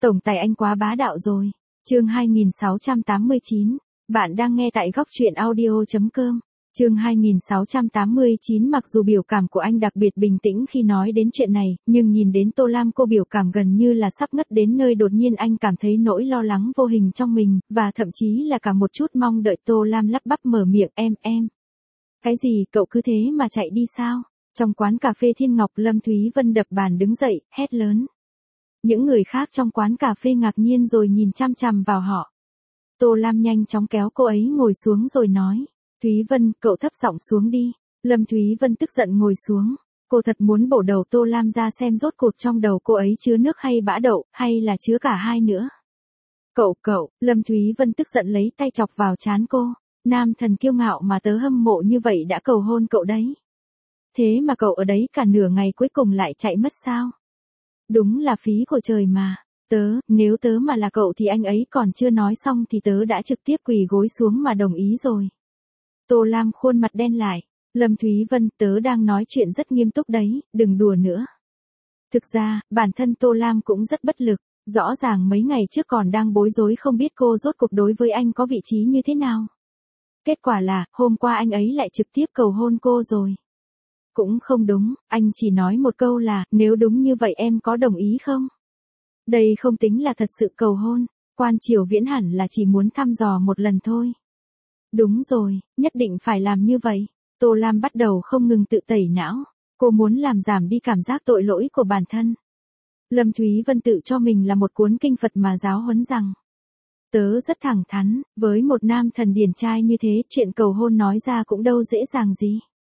Tổng tài anh quá bá đạo rồi. Chương 2689. Bạn đang nghe tại góc truyện audio.com. Chương 2689. Mặc dù biểu cảm của anh đặc biệt bình tĩnh khi nói đến chuyện này, nhưng nhìn đến Tô Lam cô biểu cảm gần như là sắp ngất đến nơi, đột nhiên anh cảm thấy nỗi lo lắng vô hình trong mình, và thậm chí là cả một chút mong đợi. Tô Lam lắp bắp mở miệng, em. Cái gì, cậu cứ thế mà chạy đi sao? Trong quán cà phê Thiên Ngọc, Lâm Thúy Vân đập bàn đứng dậy, hét lớn. Những người khác trong quán cà phê ngạc nhiên rồi nhìn chăm chằm vào họ. Tô Lam nhanh chóng kéo cô ấy ngồi xuống rồi nói. Thúy Vân, cậu thấp giọng xuống đi. Lâm Thúy Vân tức giận ngồi xuống. Cô thật muốn bổ đầu Tô Lam ra xem rốt cuộc trong đầu cô ấy chứa nước hay bã đậu, hay là chứa cả hai nữa. Cậu, Lâm Thúy Vân tức giận lấy tay chọc vào trán cô. Nam thần kiêu ngạo mà tớ hâm mộ như vậy đã cầu hôn cậu đấy. Thế mà cậu ở đấy cả nửa ngày cuối cùng lại chạy mất sao? Đúng là phí của trời mà. Nếu tớ mà là cậu thì anh ấy còn chưa nói xong thì tớ đã trực tiếp quỳ gối xuống mà đồng ý rồi. Tô Lam khuôn mặt đen lại. Lâm Thúy Vân, tớ đang nói chuyện rất nghiêm túc đấy, đừng đùa nữa. Thực ra, bản thân Tô Lam cũng rất bất lực. Rõ ràng mấy ngày trước còn đang bối rối không biết cô rốt cuộc đối với anh có vị trí như thế nào. Kết quả là, hôm qua anh ấy lại trực tiếp cầu hôn cô rồi. Cũng không đúng, anh chỉ nói một câu là, nếu đúng như vậy em có đồng ý không? Đây không tính là thật sự cầu hôn, Quan Triều Viễn hẳn là chỉ muốn thăm dò một lần thôi. Đúng rồi, nhất định phải làm như vậy. Tô Lam bắt đầu không ngừng tự tẩy não, cô muốn làm giảm đi cảm giác tội lỗi của bản thân. Lâm Thúy Vân tự cho mình là một cuốn kinh Phật mà giáo huấn rằng. Tớ rất thẳng thắn, với một nam thần điển trai như thế, chuyện cầu hôn nói ra cũng đâu dễ dàng gì.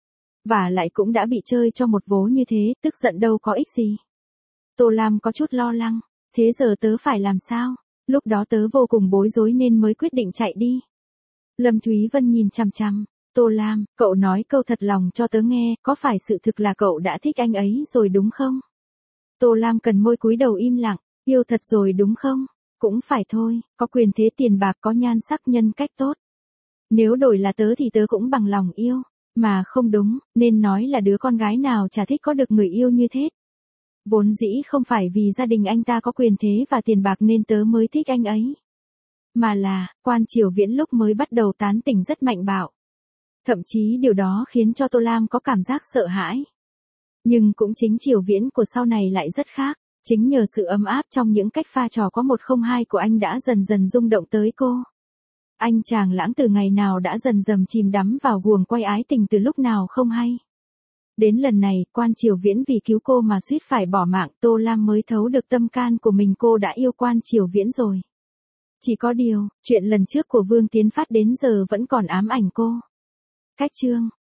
Và lại cũng đã bị chơi cho một vố như thế, tức giận đâu có ích gì. Tô Lam có chút lo lắng, thế giờ tớ phải làm sao? Lúc đó tớ vô cùng bối rối nên mới quyết định chạy đi. Lâm Thúy Vân nhìn chằm chằm. Tô Lam, cậu nói câu thật lòng cho tớ nghe, có phải sự thực là cậu đã thích anh ấy rồi đúng không? Tô Lam cần môi cúi đầu im lặng, yêu thật rồi đúng không? Cũng phải thôi, có quyền thế tiền bạc, có nhan sắc, nhân cách tốt. Nếu đổi là tớ thì tớ cũng bằng lòng yêu. Mà không đúng, nên nói là đứa con gái nào chả thích có được người yêu như thế. Vốn dĩ không phải vì gia đình anh ta có quyền thế và tiền bạc nên tớ mới thích anh ấy. Mà là, Quan Triều Viễn lúc mới bắt đầu tán tỉnh rất mạnh bạo. Thậm chí điều đó khiến cho Tô Lam có cảm giác sợ hãi. Nhưng cũng chính Triều Viễn của sau này lại rất khác. Chính nhờ sự ấm áp trong những cách pha trò có một không hai của anh đã dần dần rung động tới cô. Anh chàng lãng từ ngày nào đã dần dần chìm đắm vào guồng quay ái tình từ lúc nào không hay. Đến lần này, Quan Triều Viễn vì cứu cô mà suýt phải bỏ mạng, Tô Lam mới thấu được tâm can của mình, cô đã yêu Quan Triều Viễn rồi. Chỉ có điều, chuyện lần trước của Vương Tiến Phát đến giờ vẫn còn ám ảnh cô. Cách chương.